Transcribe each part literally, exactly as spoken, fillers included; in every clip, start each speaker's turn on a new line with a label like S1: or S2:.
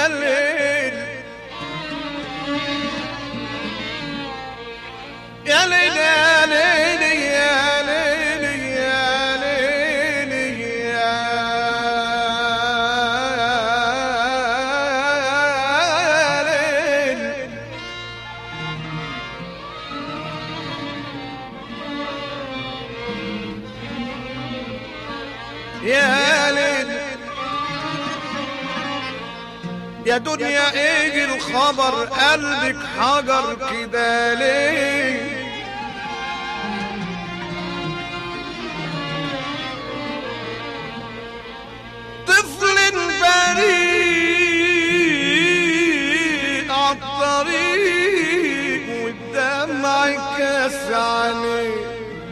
S1: يا ليل يا ليل يا ليل يا ليل يا ليل يا ليل يا دنيا ايه الخبر قلبك حجر كده ليه طفل بريء عالطريق والدمع كاس عليه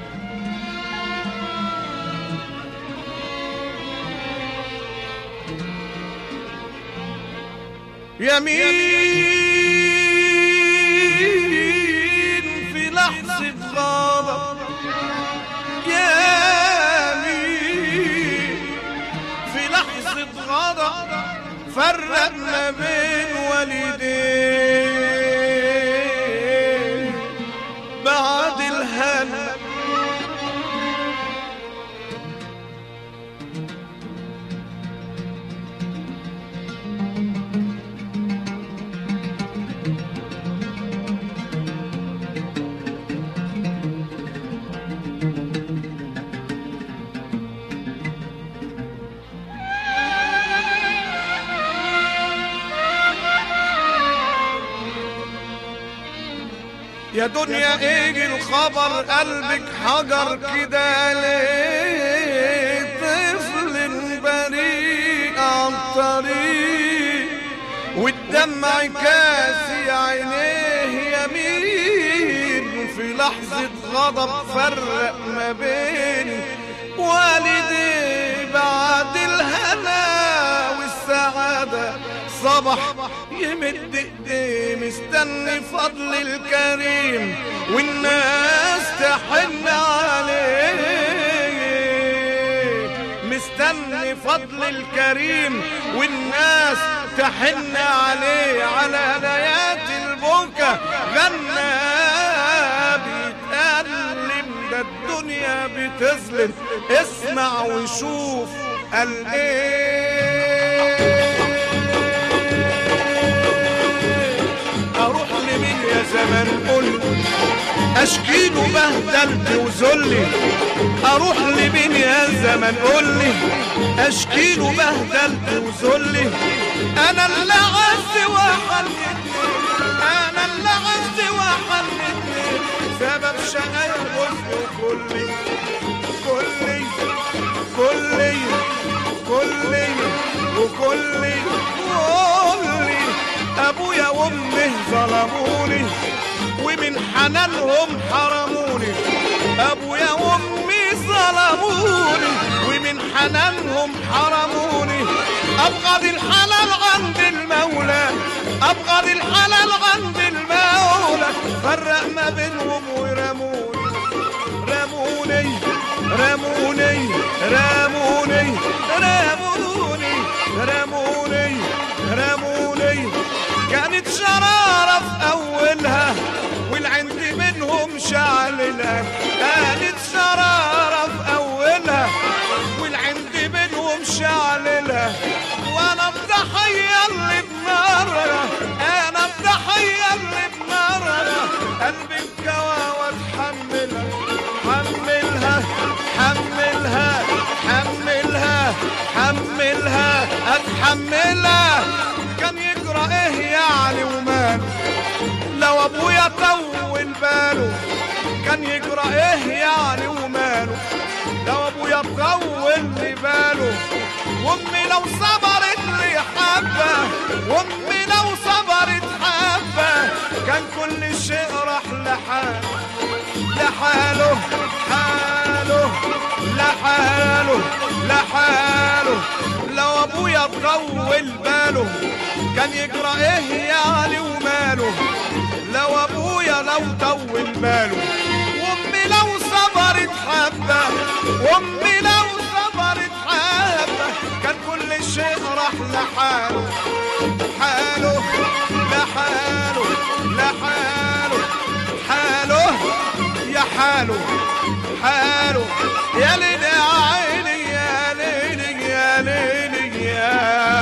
S1: يمين في لحظة غضب يمين في لحظة غضب فرق ما بين والدين بعد الهنا يا دنيا ايه الخبر قلبك حجر كده ليه طفل بريء عالطريق والدمع كاسي عينيه يمين في لحظة غضب فرق ما بين والديه بعد الهنا والسعادة صبح يمد ايديه مستني فضل الكريم والناس تحن عليه مستني فضل الكريم والناس تحن عليه على ليات البكا غنى بيتألم ده الدنيا بتظلم اسمع وشوف قال ايه زمان قل اشكيله بهدلت وذلي اروح لمين يا زمان قل لي اشكيله بهدلت وذلي انا اللي عز وحلتني انا اللي عز وحلتني سبب شقايا وحزني وكلي كلي كلي كلي وكلي كلي ابويا وامي ظلموني ومن حنانهم حرموني ابويا وامي ظلموني ومن حنانهم حرموني ابغض الحلال عند المولى ابغض الحلال عند المولى فرق ما بينهم ورموني رموني رموني رموني رموني رموني رموني كانت شرارة في أولها والعند منهم شعللها كانت شرارة في أولها والعند منهم شعللها وأنا الضحية اللي بنارها أنا الضحية اللي بنارها قلبي انكوى واتحملها حملها حملها حملها حملها اتحملها كان يجرى ايه يعني ومال لو ابويا طول باله كان يجرى ايه يعني وماله لو ابويا طول لي باله وامي لو صبرت لي حبه وامي لو صبرت حبه كان كل شيء راح لحاله لحاله حاله لحاله لحاله لو ابويا طول باله كان يجرى ايه يعني وماله لو ابويا لو طول باله وامي لو صبرت حبه وامي لو صبرت حبه كان كل شيء راح لحاله يا ليل يا عيني يا ليل يا ليل يا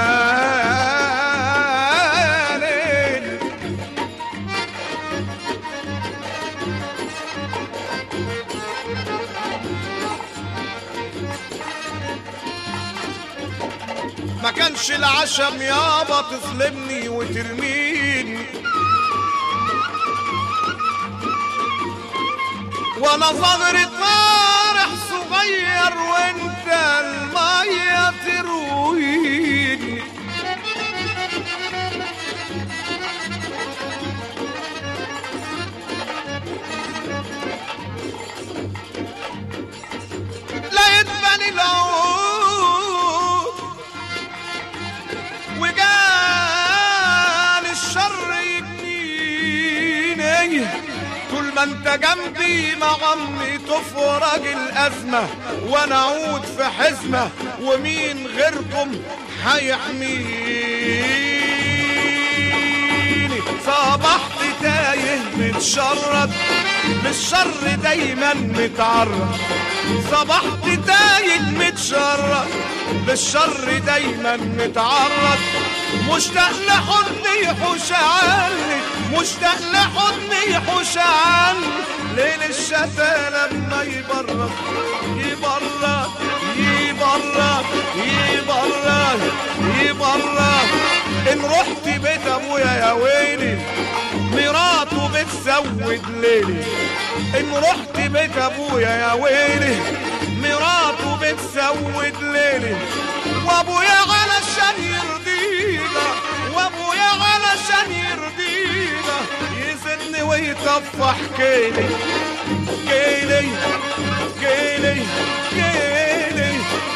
S1: ليل. ما كانش العشم يابا تظلمني وترميني، وانا صغري طارح صغير وانت المية ترويني. لقيت بني العود وجان الشر يجنيني، طول ما انت جنبي مع عمي تفرج الازمه وانا اعود في حزمه، ومين غيركم هيحميني. صبحت تايه متشرد بالشر دايما متعرض، صبحت تايه متشرد بالشر دايما متعرض، مشتاق لحضني يحوش عني، مشتاق لحضني يحوش عني، ليل الشتا لما يبرد يبرد يبرد يبرد يبرد. ان رحت بيت ابويا يا ويلي مراته بتسود ليلي، ان رحت بيت ابويا يا ويلي مراته بتسود ليلي، وابويا علشان يرضينا، وابويا علشان يرضينا يزني ويطفح كيلي كيلي كيلي كيلي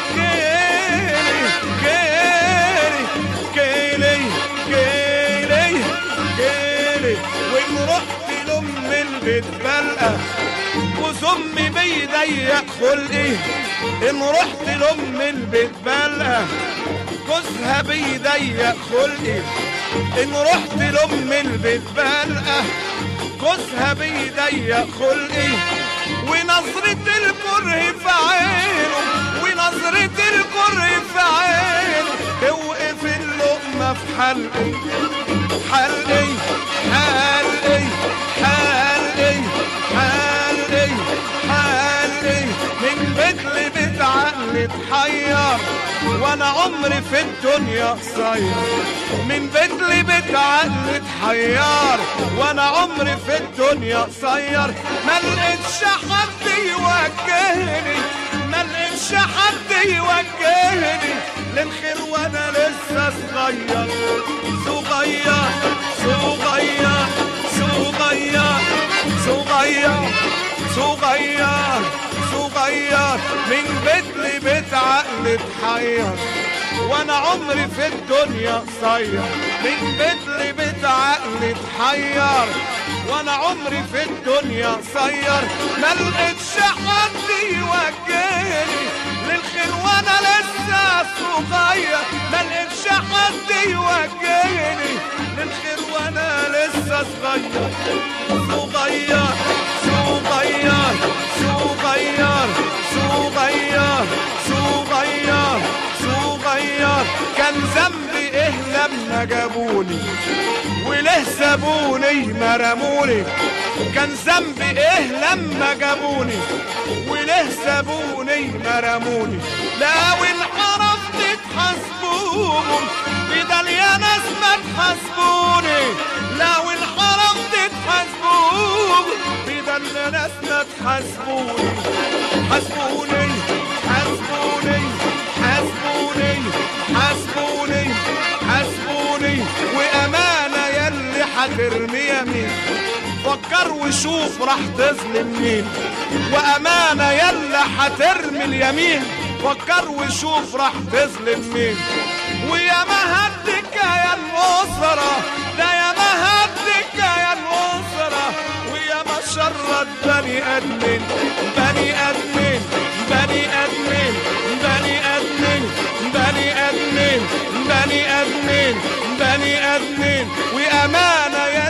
S1: كيلي كيلي كيلي كيلي كيلي. وان رحت لام البيت بلقى وزمي بيضيق خلقي، ان رحت لام البيت بلقى جوزها بيضيق خلقي، ان رحت لام البيت بلقى جوزها بيضيق خلقي، ونظرة الكره في عينه، ونظرة الكره في عينه توقف اللقمة في حلقي حلقي حلقي حلقي حلقي حلقي. من بيت لبيت عقلي اتحير وانا عمري في الدنيا قصير، من بيت لبيت عقلي اتحير وانا عمري في الدنيا قصير. ما لقيتش حد يوجهني، ما لقيتش حد يوجهني للخير وانا لسه صغير صغير صغير صغير صغير صغير صغير. من بيت لبيت عقلي اتحير وانا عمري في الدنيا قصير، من بيت لبيت عقلي اتحير وانا عمري في الدنيا قصير. ما لقيتش حد يوجهني للخير وانا لسه صغير، ما لقيتش حد يوجهني للخير وانا لسه صغير صغير صغير صغير صغير صغير صغير. كان ذنبي ايه لما جابوني وليه سابوني ما رموني، كان ذنبي ايه لما جابوني وليه سابوني ما رموني. لو انحرفت تحاسبوهم بدل يا ناس ما تحاسبوني، لو انحرفت تحاسبوهم بدل يا ناس ما تحاسبوني. حاسبوني حاسبوني حاسبوني حاسبوني حاسبوني. وامانه يلي حترمي يمين فكر وشوف راح تظلم مين، وامانه يلي حترمي اليمين فكر وشوف راح تظلم مين. ويا ما هدك يا الاسره، ده يا ما هدك يا الاسره، ويا ما شرد بني ادمين بني ادمين بني ادمين بني ادمين بني ادمين بني ادمين بني ادمين. وامانه يلي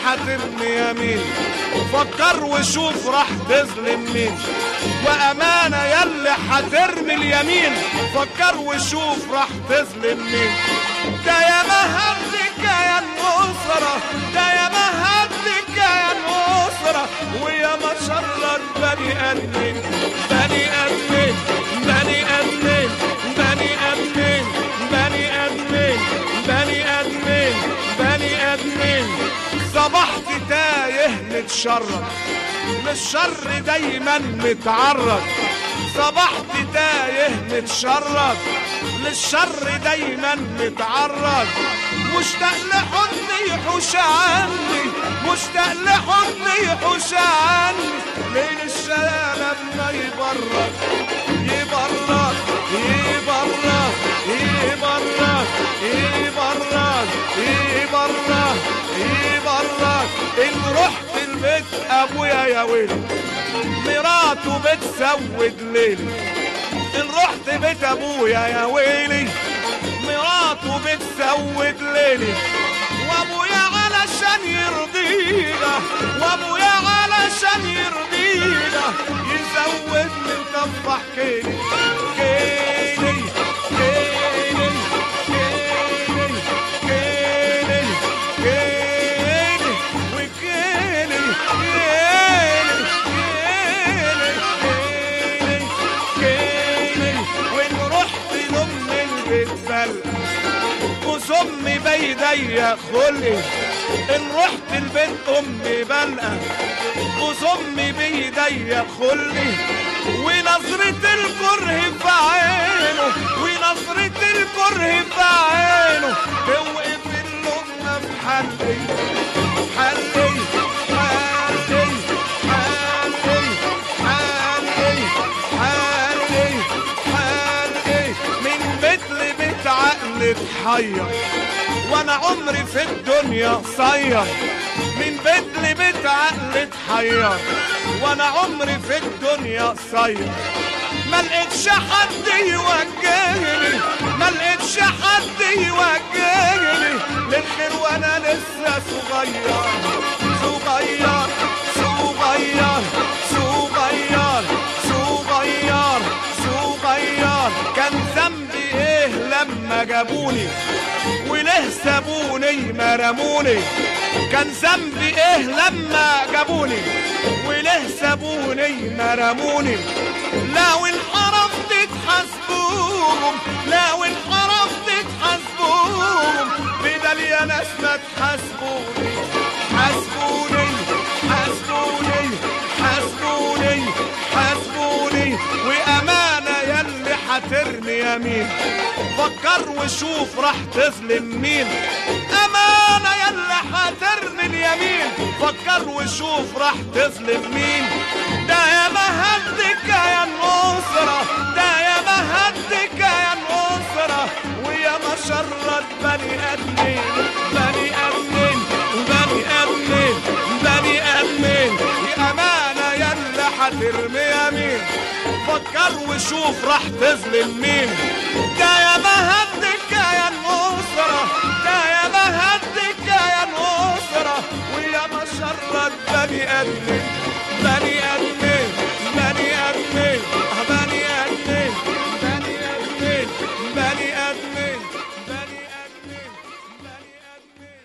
S1: حترمي يمين، فكر وشوف راح تظلم مين. وامانه يلي حترمي اليمين، فكر وشوف راح تظلم مين. ده يا مهدك يا النصرة، ده يا مهدك يا النصرة، ويا ما شرك بني ادمين، بني ادمين، بني ادمين، بني ادمين، بني ادمين، بني ادمين، بني ادمين. صبحت تايه متشرد، للشر دايما متعرض. صبحت تايه متشرد، للشر دايما متعرض. مشتاق لحضن يحوش عني، مشتاق لحضن يحوش عني. ليل الشلالة ما يبرد، يبرد يبرد يبرد يبرد يبرد يبرد. إن رحت البيت أبويا يا ويلي، مراته بتسود ليلي. إن رحت بيت أبويا يا ويلي، مراته بتسود ليلي. وأبويا علشان يرضينا، وأبويا علشان يرضينا، يزودني وطفح كيلي كيلي كيلي كيلي كيلي كيلي وكيلي كيلي كيلي كيلي كيلي. وإن رحت لأم البيت بلقى وسمي بيديا خلقي. إن رحت البيت أمي بلقى وسمي بيديا خلقي. ونظرة الكره في عينه، ونظرة الكره في عينه، توقف اللقمة في حلقي حلقي حلقي حلقي حلقي حلقي حلقي. من بيت لبيت عقلي اتحير، وانا عمري في الدنيا قصير. من بيت لبيت عقلي اتحير، وانا عمري في الدنيا قصير. ما لقيتش حد يوجهني، ما لقيتش حد يوجهني للخير وانا لسه صغير صغير صغير صغير صغير صغير. كان ذنبي ايه لما جابوني وليه سابوني ما رموني؟ كان ذنبي ايه لما جابوني وليه سابوني ما رموني؟ لو انحرفت تحاسبوهم، لو انحرفت تحاسبوهم، بدل يا ناس ما تحاسبوني. حاسبوني حاسبوني حاسبوني حاسبوني. وامانه يلي حترمي يمين، فكر وشوف راح تظلم مين. امانه يلي حترمي اليمين، فكر وشوف راح تظلم مين. ده يا مهدك يا النصرة، ده يا مهدك يا النصرة، ويا ما شرد بني ادمين، بني ادمين، بني ادمين، بني ادمين. يا امانه يلي حترمي يمين، فكر وشوف راح تظلم مين. ده يا مهدك يا النصرة، ده يا مهدك يا النصرة، ويا ما شرد بني ادمين، بني ادمين، بني ادمين، بني ادمين، بني ادمين، بني ادمين، بني ادمين، بني ادمين.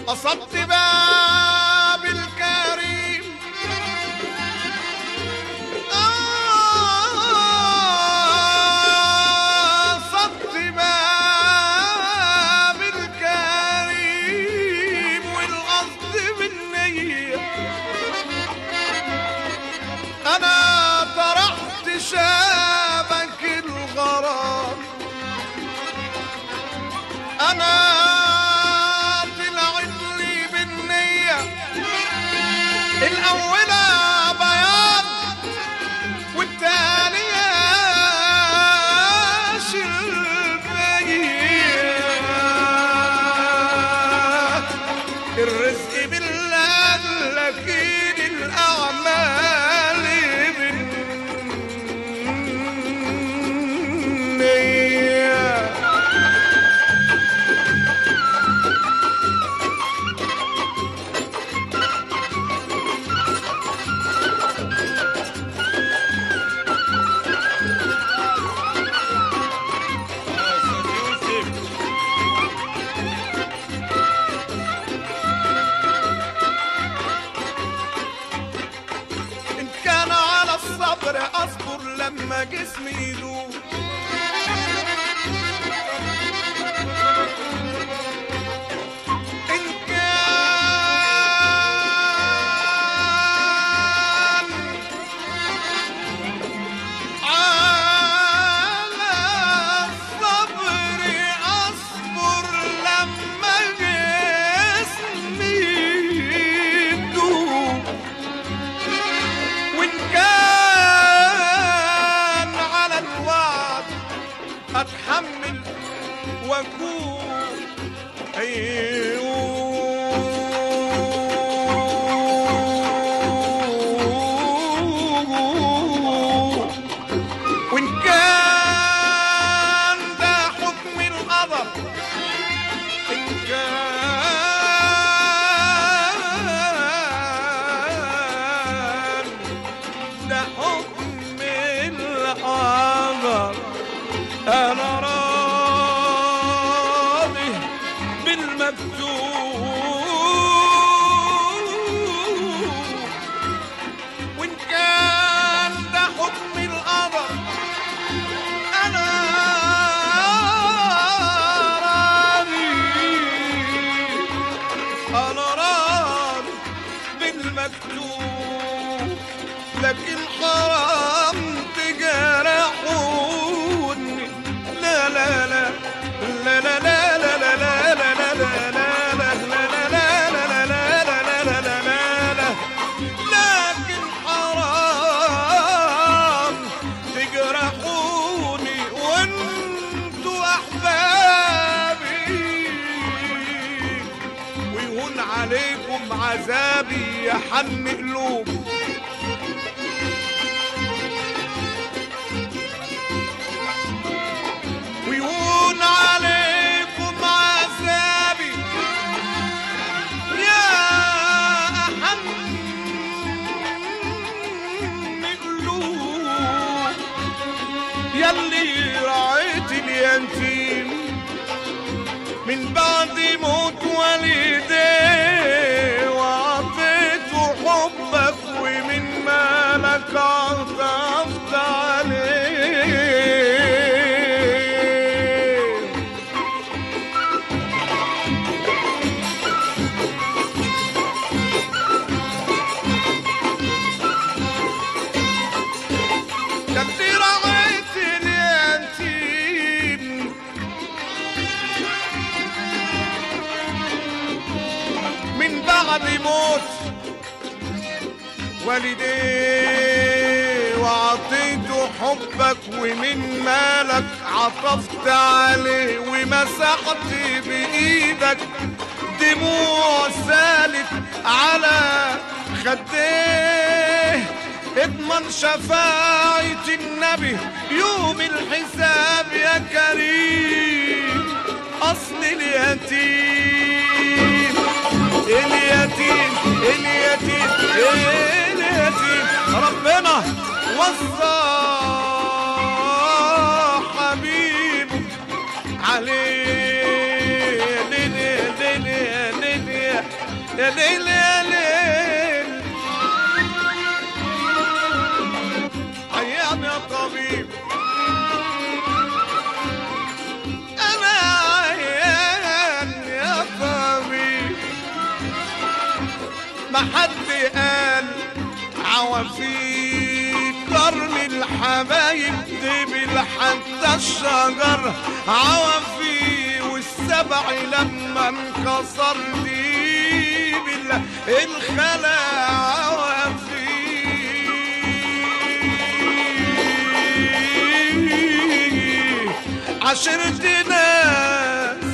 S1: قصدت باب الكريم قصدت باب الكريم والقصد بالنية أنا طرحت شابك الغرام أنا الأولى بياض والتانية شربية الرزق بالله لكن الأعمال بالنية أصبر لما جسمي يدوب إن كان على الصبر أصبر لما جسمي يدوب وإن كان أتحمل وأكون أيوه وإن كان ده حكم القدر إن كان ده حكم القدر أنا راضي بالمكتوب وإن كان ده حكم القدر أنا راضي أنا راضي بالمكتوب لكن حرام تجرحوني لا لا لا لا لا لا لا لا لا لا لكن حرام تجرحوني وانتوا احبابي ويهون عليكم عذابي يا حن قلوب ويهون عليكم عذابي يا أحن قلوب يلي رعيت اليتيم من بعد موت والديه وعطيته حبك ومن مالك عطفت عليه بعد موت والديه وعطيته حبك ومن مالك عطفت عليه ومسحت بإيدك دموع سالت على خديه اضمن شفاعة النبي يوم الحساب يا كريم أصل اليتيم اليتيم اليتيم اليتيم ربنا وصى حبيبه عليه ليلي ليلي ليلي يا ليل يا ليل عيان يا طبيب انا عيان يا طبيب ما حد قال عوافيك قرن الحبايب دبل حتى الشجر عوافي والسبع لما انكسر ديب الخلا عوافي عشرت ناس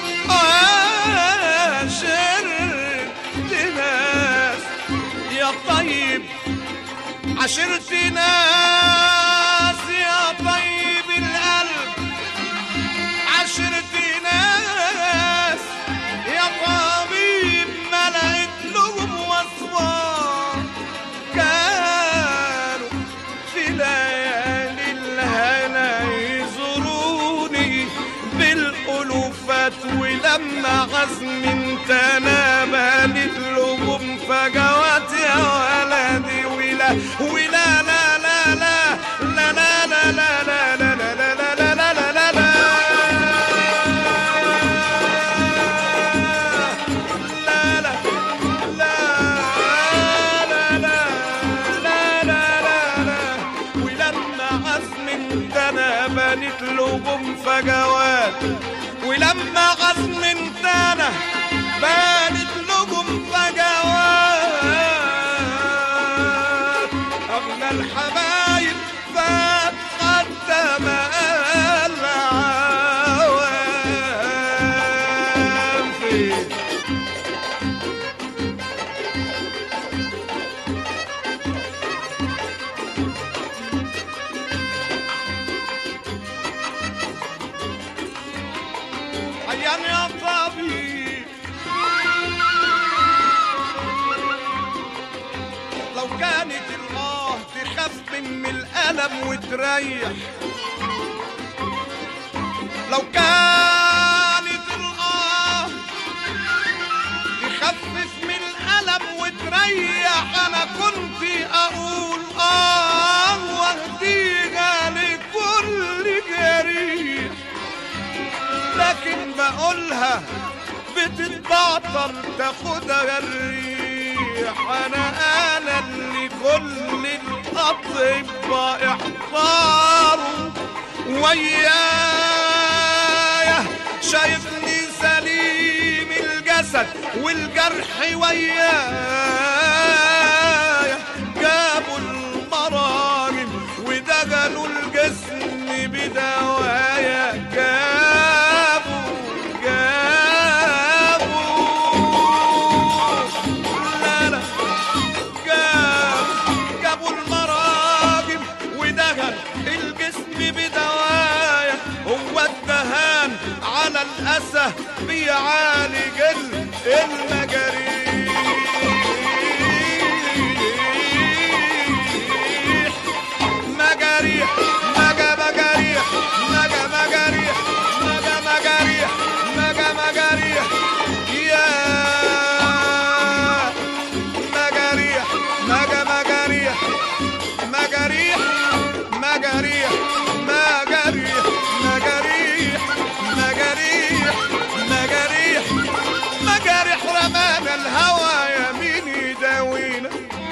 S1: عشرت ناس يا طيب عشرت ناس يا طيب القلب عشرت ناس يا طبيب ملأت لهم وصفات كانوا في ليالي الهنا يزوروني بالألوفات ولما عزم انتنا بنت لهم فجوات يا ولدي ولا ولا لا لا لا لا لا لا لا لا لا لا لا لا لا لا لا ولما عزم انتنا بنت لهم فجوات ولما عزم انتنا بنت لهم فجوات أغلى الحبايب فات قدم العوافي عيان يا طبيب لو كانت الآه تخاف من الألم وتريح لو كانت الآه تخفف من الألم وتريح أنا كنت أقول آه واهديها لكل جريح لكن بقولها بتتبعطر تاخدها الريح انا انا اللي كل الاطباء احتاروا ويايا شايفني سليم الجسد والجرح ويايا جابوا المراجم ودجلوا الجسم بدوايا جابوا جابوا لا لا جابوا جابوا المراجم ودجل الجسم بدوايا هو الدهان على الأسى بيعالج المجاريح مجاريح مجا مجاريح مجا مجاريح مجا مجاريح مجا مجاريح يا مجاريح مجا مجاريح مجاريح مجاريح مجاريح مجاريح مجاريح مجاريح مجاريح رمانا الهوى يمين يداوينا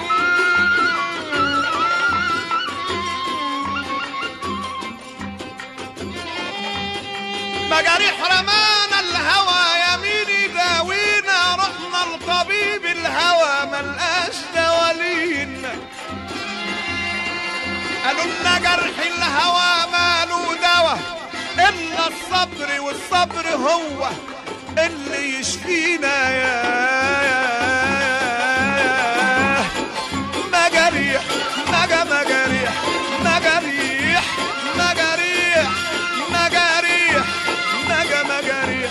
S1: مجاريح رمانا الهوى يمين يداوينا رحنا لطبيب الهوى ملقاش دوالين قالوا لنا جرح الهوى ماله دوا الا الصبر والصبر هو اللي يشفينا يا مجاريح مجا مجاريح مجاريح مجاريح مجاريح مجا مجاريح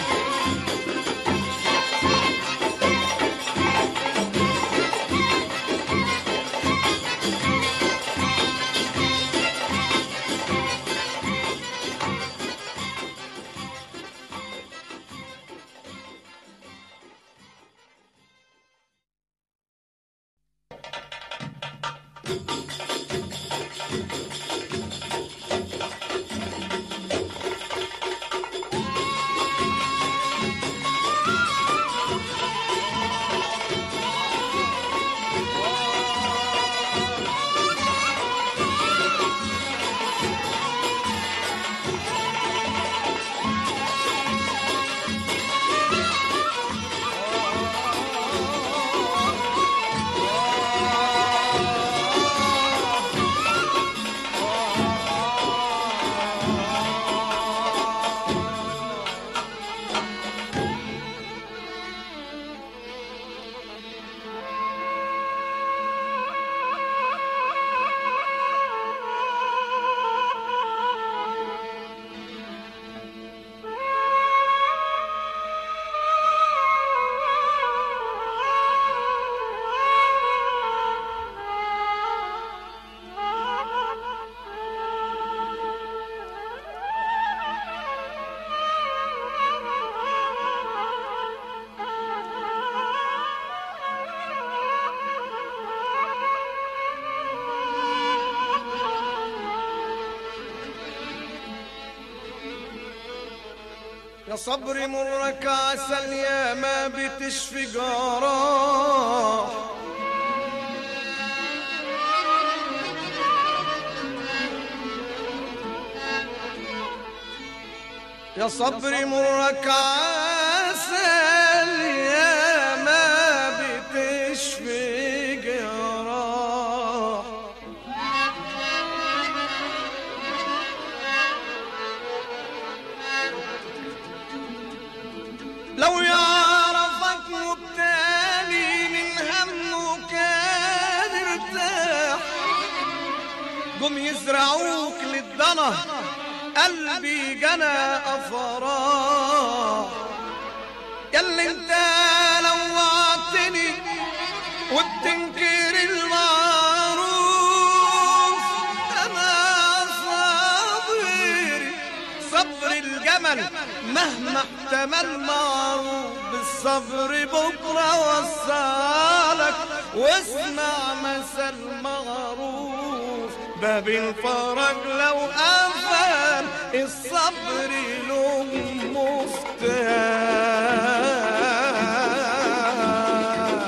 S1: يا صبري مرك عسل يا ما بتشفي جراح، يا صبري مرك عسل يا ما بتشفي جراح، لو يعرفك مبتالي من همه كان ارتاح، قم يزرعوك للضنا قلبي جنى أفراح، ياللي انت لوعتني وبتنكر المعروف، انا صبري صبر الجمل مهما احتمل معروف، بالصبر بكره وصلك واسمع مثل معروف، باب الفرج لو قفل الصبر له مفتاح.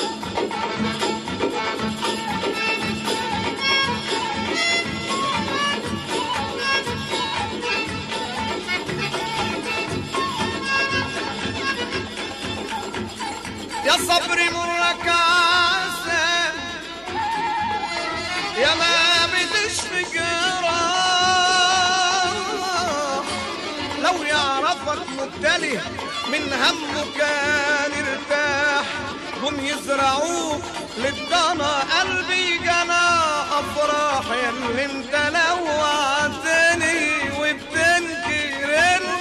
S1: يا صبري مرك عسل يا ما بتشفي جراح، لو يعرفك مبتلي من همه كان ارتاح، هم يزرعوك للضنا قلبي جنى أفراح، ياللي انت لوعتني وبتنكر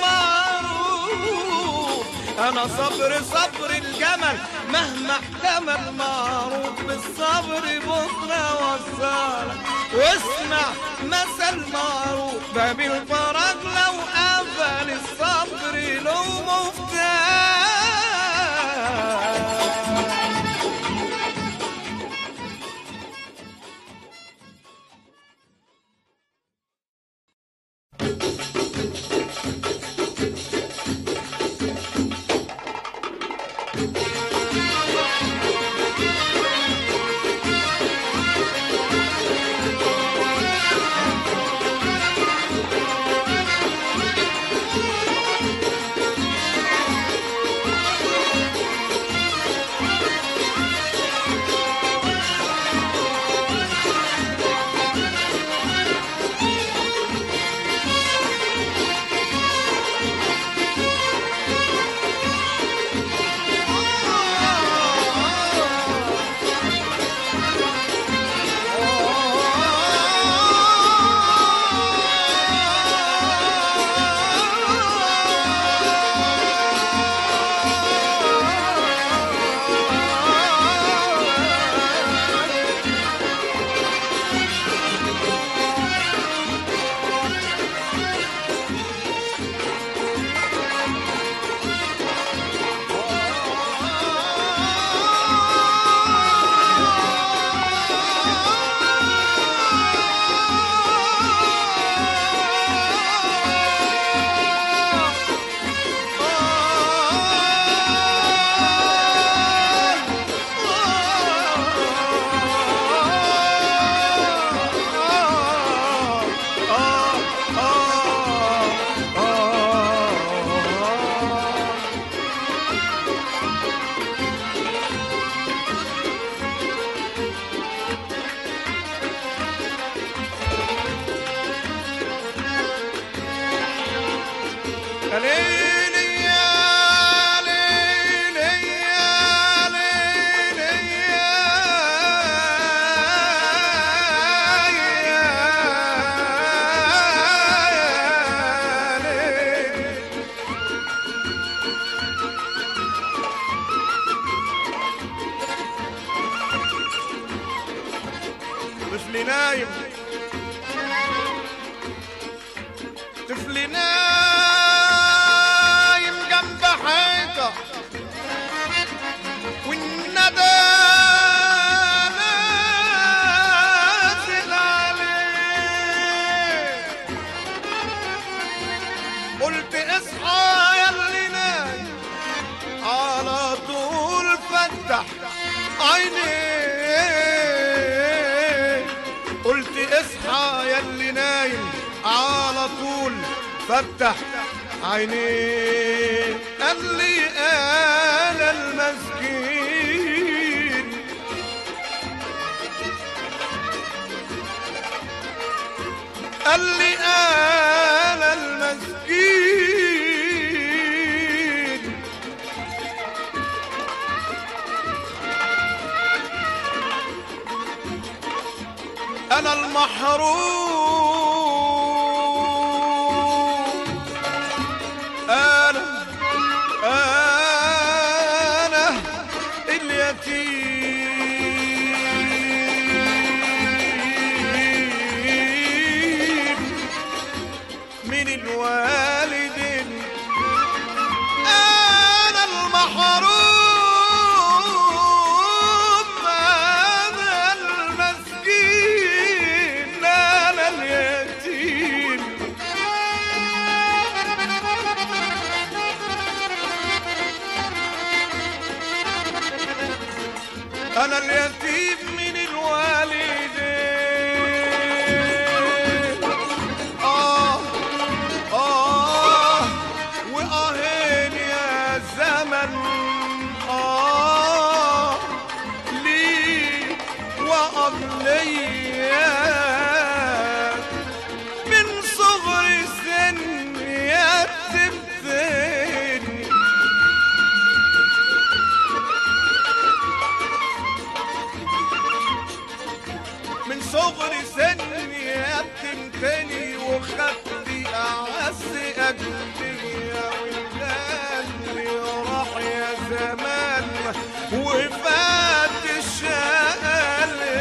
S1: المعروف، انا صبر صبر الجمل مهما احتمل معروف، بالصبر بكره وصلك واسمع مثل معروف، باب الفرج لو قفل الصبر له مفتاح. طفل نايم طفل نايم جنب حيطة والندى نازل عليه. قلت اصحى يا اللي نايم على طول فتح عينيه. قلت اصحى يا اللي نايم على طول فتح عينيه. قال لي انا المسكين قال لي انا المسكين انا المحروم انا انا اليتيم من الوالدين. انا المحروم انا المسكين انا اليتيم. أنا اليتيم من الوالدين. آه آه وآهين يا زمن آه لي وأغنيات من صغر سني يتمتني. من صغر سني يتمتني وخدت أعز أجلية والغالي راح يا زمان وفات الشقالي.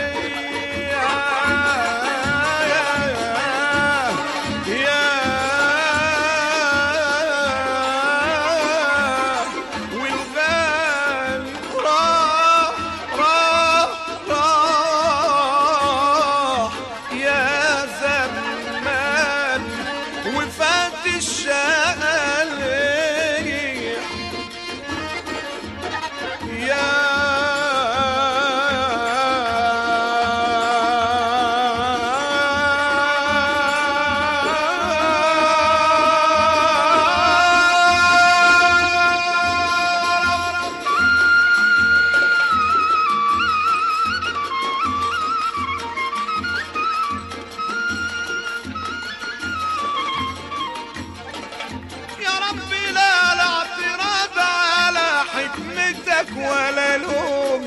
S1: ولا لوم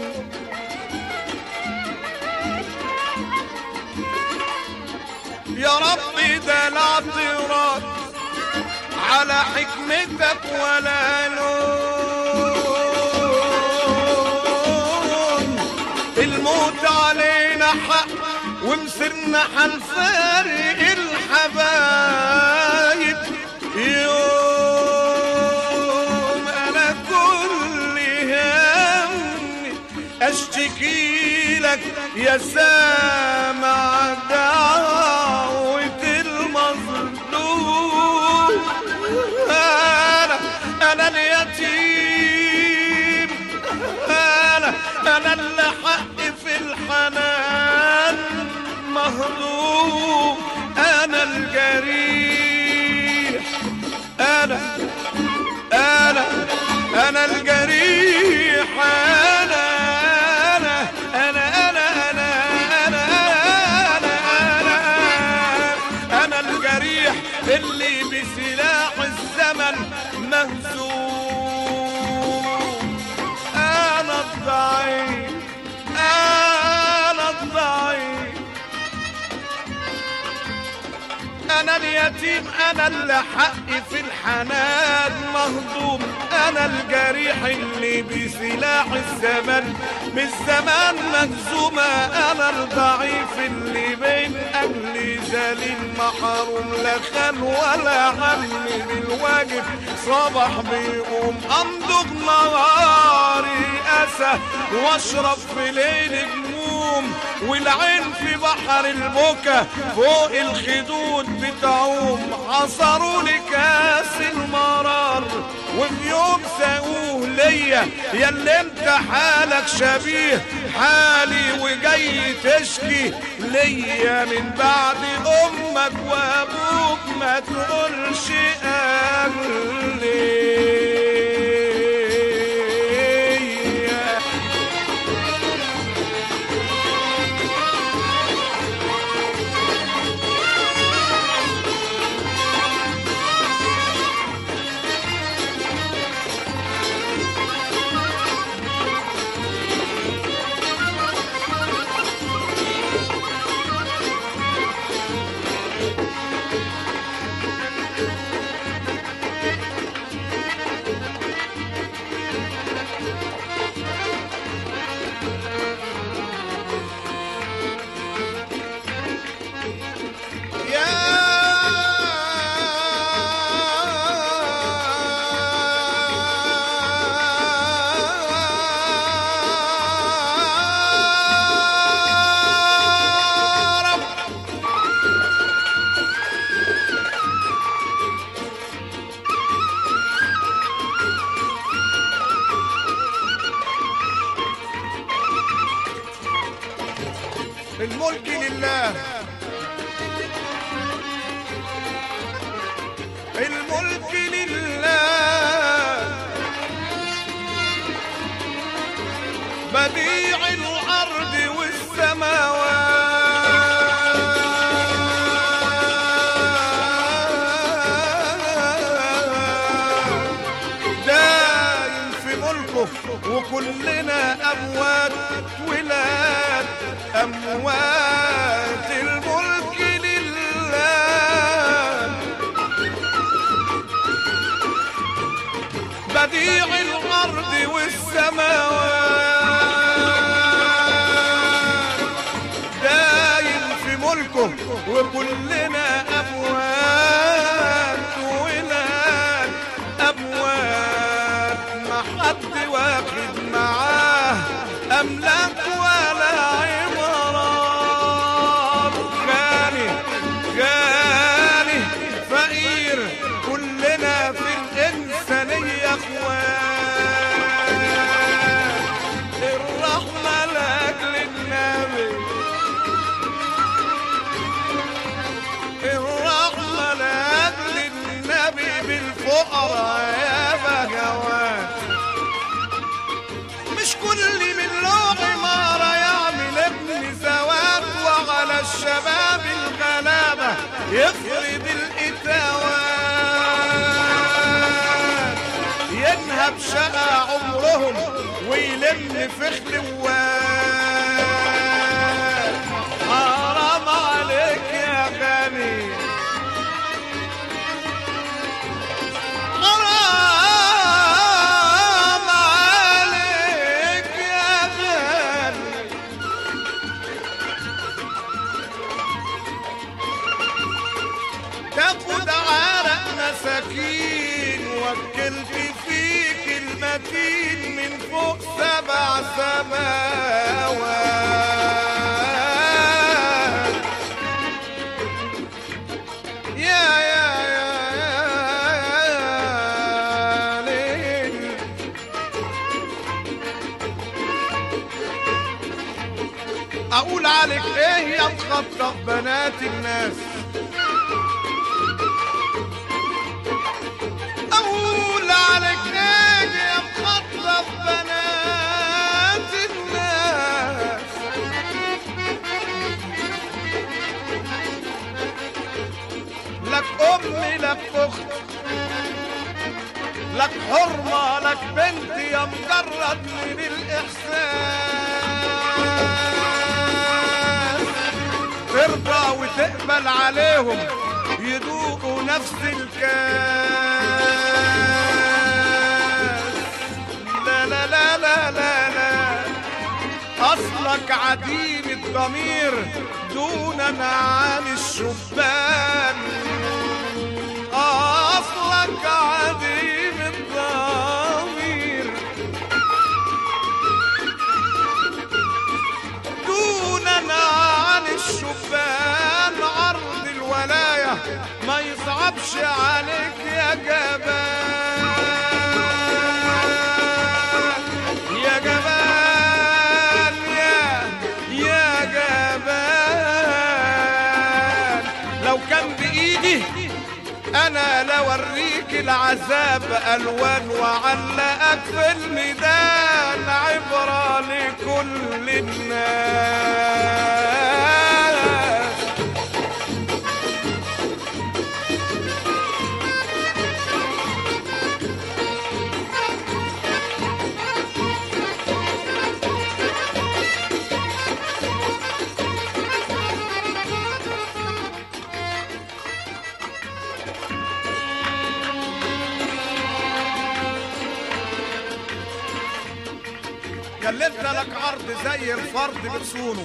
S1: يا ربي ده الاعتراض على حكمتك ولا لوم. الموت علينا حق ومسرنا حنفارق الحبايب يوم. انا كل همي اشتكي لك يا سامع دعوة المظلوم. انا انا اليتيم انا انا اللي حقي في الحنان مهضوم. انا الجريح انا انا انا الجريح انا انا انا انا انا انا انا انا الجريح اللي بسلاح الزمن مهزوم. انا الضعيف انا الضعيف انا انا اليتيم، انا اللي حقي في الحنان مهضوم، انا الجريح اللي بسلاح الزمان من الزمان مجزومة، انا الضعيف اللي بين اهلي ذليل محروم، لا خال ولا عم بالواجب صباح بيقوم، امضغ نهاري اسى واشرب في ليل جموم، والعين في بحر البكا فوق الخدود بتعوم، عصروا لي كاس المرار وفي يوم ساقوه ليا، يا اللي انت حالك شبيه حالي وجاي تشكي ليا من بعد امك وابوك، ما تقولش قال لي. الملك لله، الملك لله، بديع الأرض والسماوات، دايم في ملكه وكلنا أموات ولاد أموات، الملك لله، بديع الأرض والسماوات، دايم في ملكه وكلنا أموات ولاد أموات، ما حد واخد معاه أملاك ولا عمارات، غالي غالي فقير كلنا في الإنسانية اخوات، الرحمة لأجل النبي، الرحمة لأجل النبي بالفقراء يا بهوات، مش كل من له عمارة يعمل ابن زوات، وعلى الشباب الغلابة يفرض الإتاوات، ينهب شقى عمرهم ويلم فخل وواد، حرام عليك يا غني، تاخد عرق مساكين، وكلت فيك المتين من فوق سبع سماوات، يا يا يا يا ليل، اقول عليك ايه يا مخطط بنات الناس، اقول عليك ايه يا مخطط بنات الناس، لك ام لك اخت لك حرمه لك بنت، يا مجرد من الاحسان ترضى وتقبل عليهم يدوقوا نفس الكاس. لا لا لا لا لا لا، أصلك عديم الضمير دونا عن الشبان. أصلك عديم الضمير دونا عن الشبان. عرض الولاية ما يصعبش عليك يا جبان يا جبان يا يا جبان. لو كان بإيدي أنا لوريك العذاب ألوان وعلقك في الميدان عبرة لكل الناس. كلمت لك عرض زي الفرد بتصونه،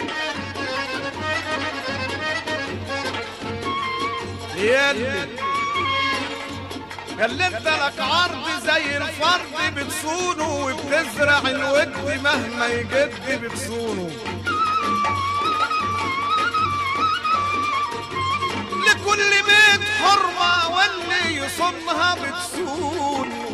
S1: ياللي كلمت لك عرض زي الفرد بتصونه، وبتزرع الود مهما يجد بتصونه. لكل بيت حرمة واللي يصونها بتصونه.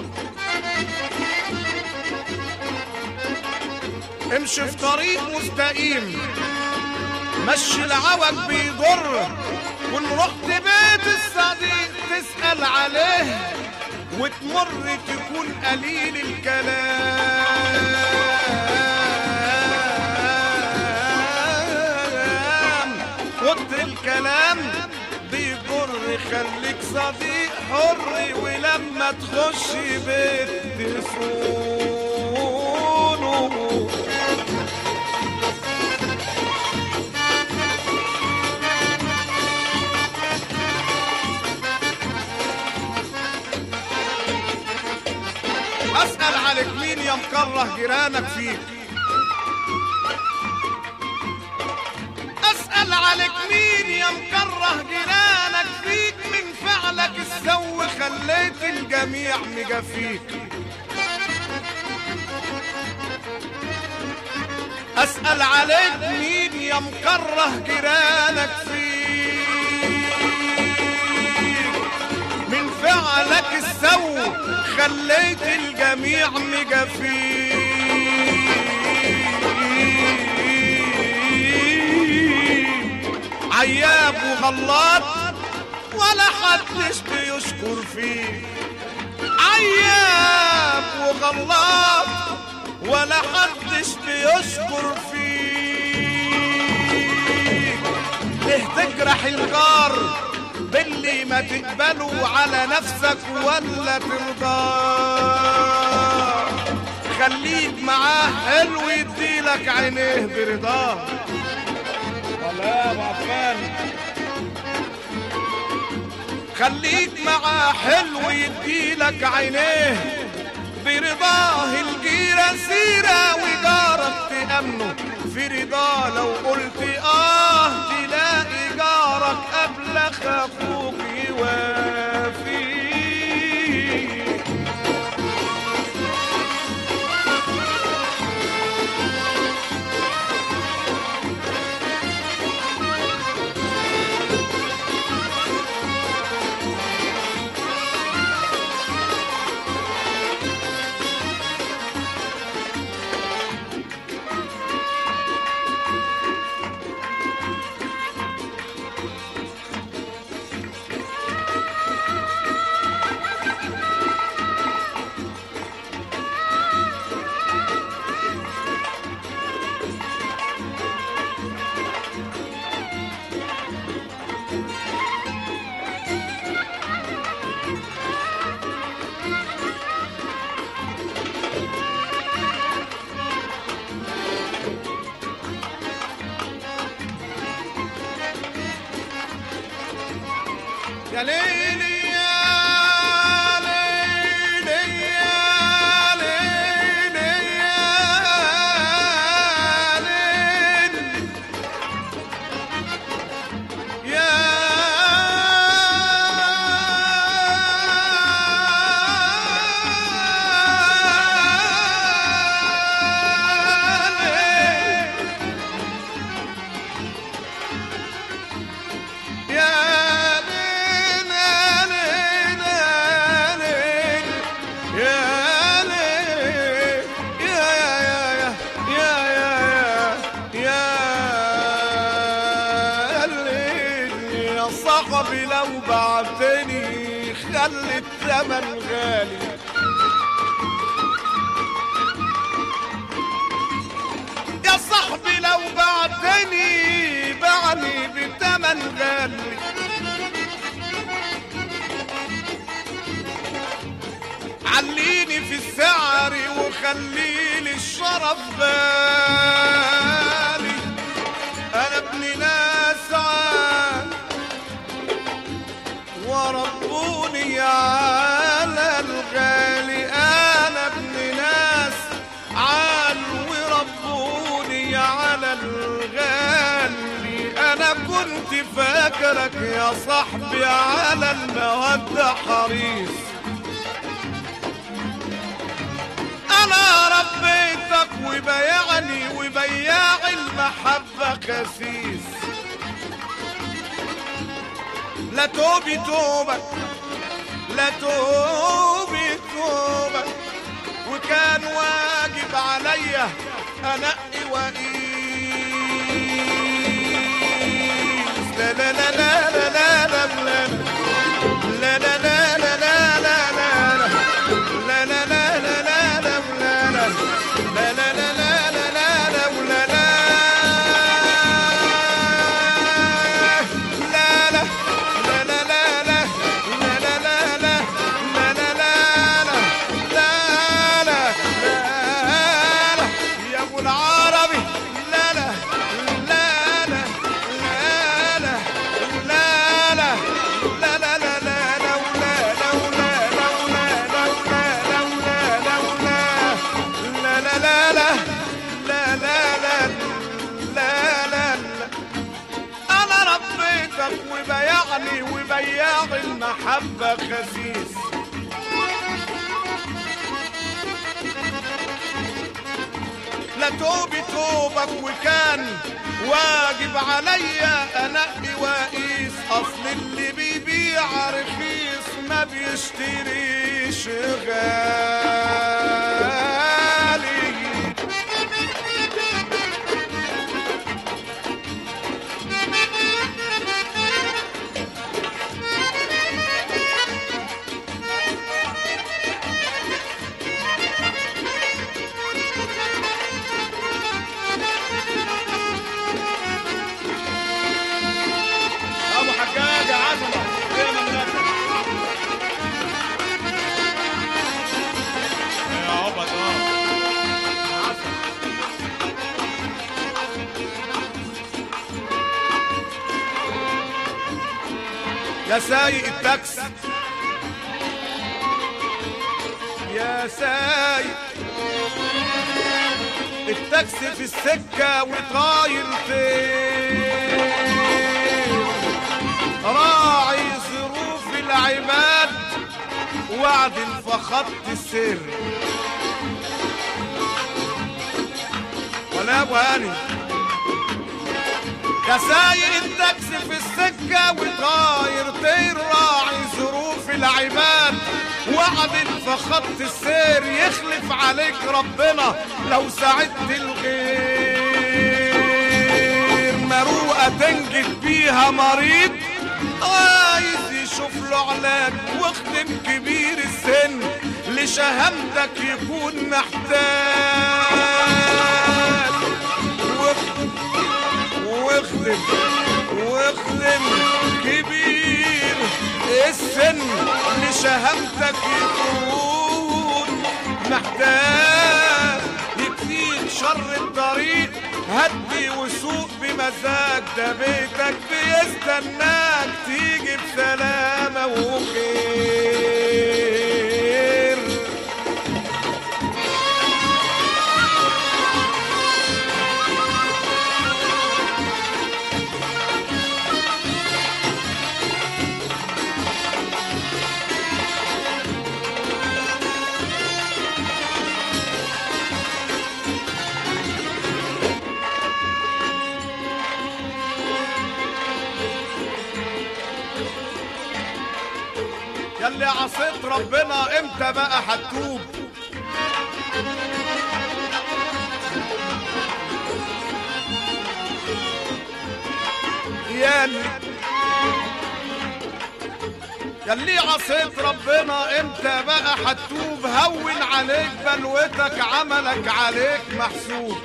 S1: امشي في طريق مستقيم، مشي العوج بيضر، وان رحت بيت الصديق تسأل عليه وتمر تكون قليل الكلام. كتر الكلام بيضر، خليك صديق حر ولما تخش بيت تصونه. أسأل عليك مين يا مكره جيرانك فيك؟ أسأل عليك مين يا مكره جيرانك فيك؟ من فعلك السو خليت الجميع مجافيك. أسأل عليك مين يا مكره جيرانك فيك؟ من فعلك السو خليت الجميع مجافيك. عياب وغلط ولا حدش بيشكر فيك. عياب وغلط ولا حدش بيشكر فيك. ليه تجرح الجار باللي ما تقبله على نفسك ولا ترضاه؟ خليك معاه حلو يديلك عينيه برضاه. والله يا ابو عفان خليك معاه حلو يديلك عينيه برضاه. الجيرة سيرة وجارك تأمنه في رضاه. لو قلت آه تلاقي جارك قبل أخوك يوافي. يا ليلي يا ليلي يا ليلي يا ليلي يا صاحبي لو بعتني خلي الثمن غالي يا صاحبي لو بعتني بعني بثمن غالي عليني في السعر وخليلي الشرف بالي انا ابن ناس عال وربوني على الغالي انا ابن ناس عال وربوني على الغالي انا كنت فاكرك يا صاحبي على المودة حريص انا ربيتك وبيعني وبياع المحبة خسيس لا توبي توبك لا توبي توبك وكان واجب عليا انقي واقيس لا لا لا لا لا لا لا لا لا لا لا لا لا لا وبيعني وبياع المحبة خسيس لا توبي توبك وكان واجب عليا انقي واقيس اصل اللي بيبيع رخيص ما بيشتريش غالي يا سايق التاكسي يا سايق التاكسي في السكة وطاير طير راعي ظروف العباد وعد فخط السر ولا ابو هاني يا سايق التاكسي في السكة وطاير طير راعي ظروف العباد وعد فخط السير يخلف عليك ربنا لو ساعدت الغير مروءة تنجد بيها مريض عايز يشوف له علاج واخدم كبير السن لشهامتك يكون محتاج واخدم واخدم كبير السن لشهامتك يكون محتاج يكفيك شر الطريق هدي وسوق بمزاج، ده بيتك بيستناك تيجي بسلامة وخير. ياللي عصيت ربنا امتى بقى هتوب؟ ياللي ياللي عصيت ربنا امتى بقى هتوب؟ هون عليك بلوتك، عملك عليك محسوب.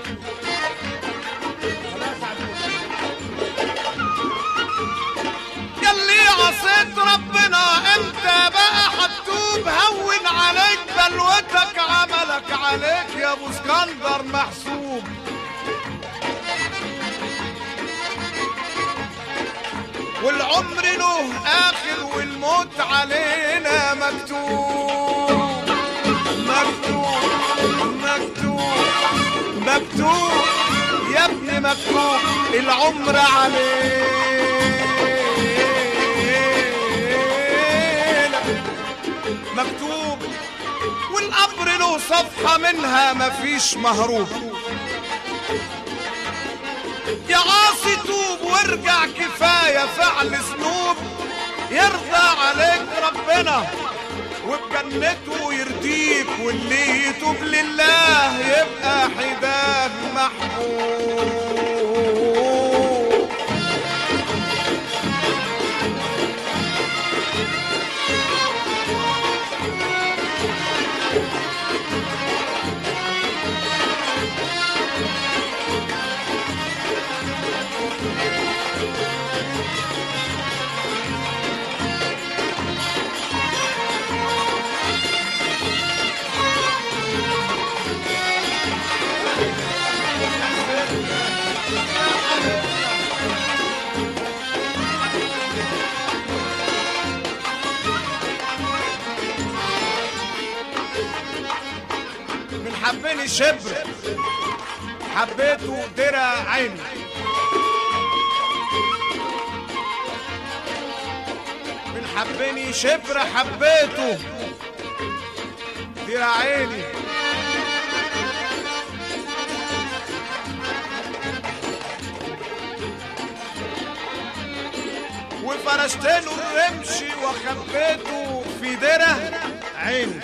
S1: ياللي عصيت ربنا امتى بقى هتوب؟ هون عليك بلوتك، عملك عليك يا ابو اسكندر محسوب. والعمر له اخر والموت علينا مكتوب مكتوب مكتوب مكتوب يا ابني مكتوب العمر علينا مكتوب. والقبر له صفحة منها مفيش مهروب. يا عاصي توب وارجع، كفاية فعل ذنوب. يرضى عليك ربنا وبجنته يرضيك، واللي يتوب لله يبقى حداه محبوب. حبني شبر حبيته درع عيني، من حبني شبر حبيته درع عيني. وفرشت له الرمشي وخبيته في درع عيني.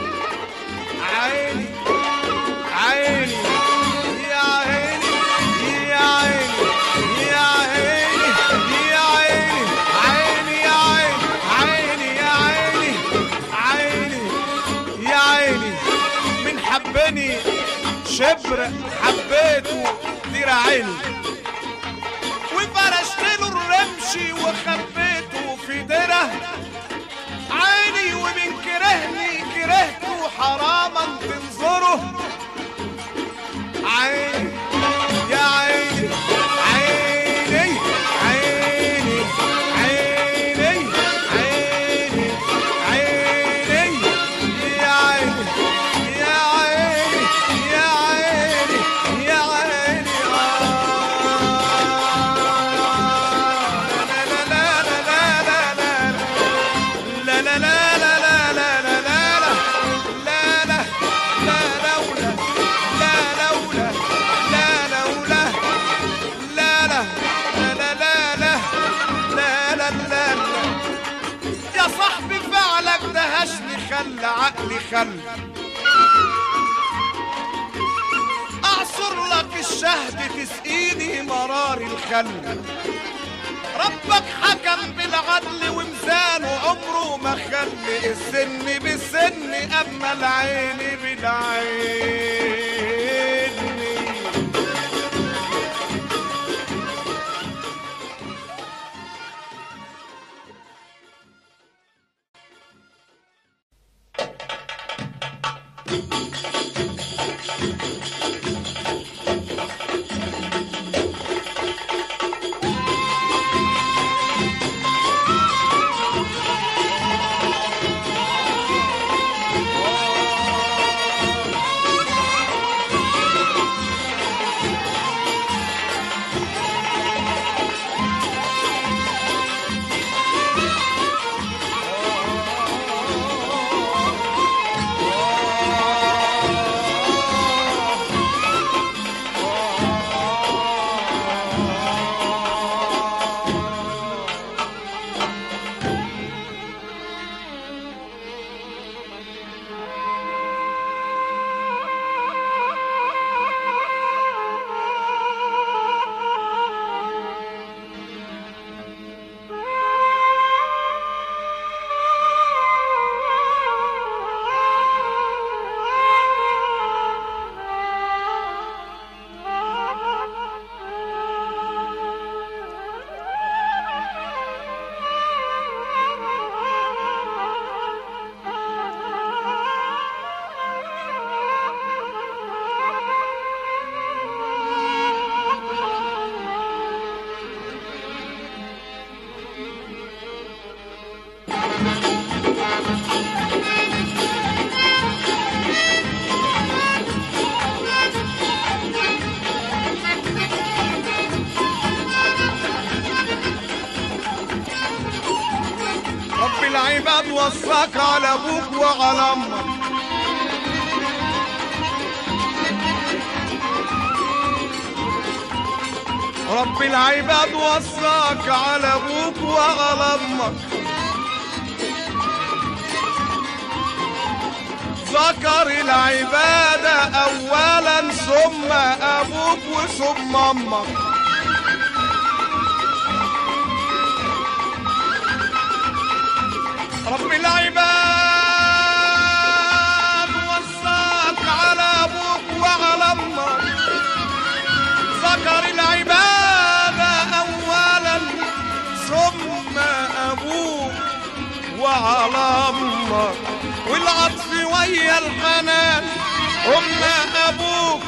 S1: عيني عيني يا عيني يا عيني يا عيني يا عيني عيني يا عيني عيني يا عيني عيني يا عيني. من حبني شبر حبيته درع عيني، وفرشت له الرمشي وخبيته في درع عيني. ومن كرهني كرهته حراما تنظره. عيني يا عيني عيني عيني عيني عيني عيني يا عيني يا عيني يا عيني يا عيني. لا لا لا لا لا لا لا لا لا لا خلى عقلي خل اعصر لك الشهد تسقيني مرار الخل. ربك حكم بالعدل وميزانه عمره ما خلي السن بالسن اما العين بالعين. رب العباد وصاك على ابوك وعلى امك، رب العباد وصاك على ابوك وعلى امك، ذكر العبادة اولا ثم ابوك وثم امك. رب العباد وصاك على ابوك وعلى امك، ذكر العبادة اولا ثم ابوك وعلى امك، والعطف ويا الحنان هم ابوك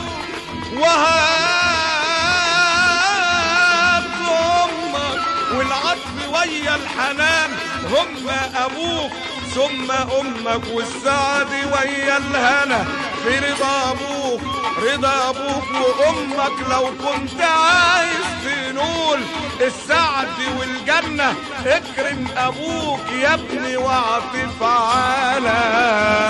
S1: وهات امك، والعطف ويا الحنان هم ابوك ثم امك، والسعد ويا الهنا في رضا ابوك رضا ابوك وامك. لو كنت عايز تنول السعد والجنة اكرم ابوك يا ابني واعطف على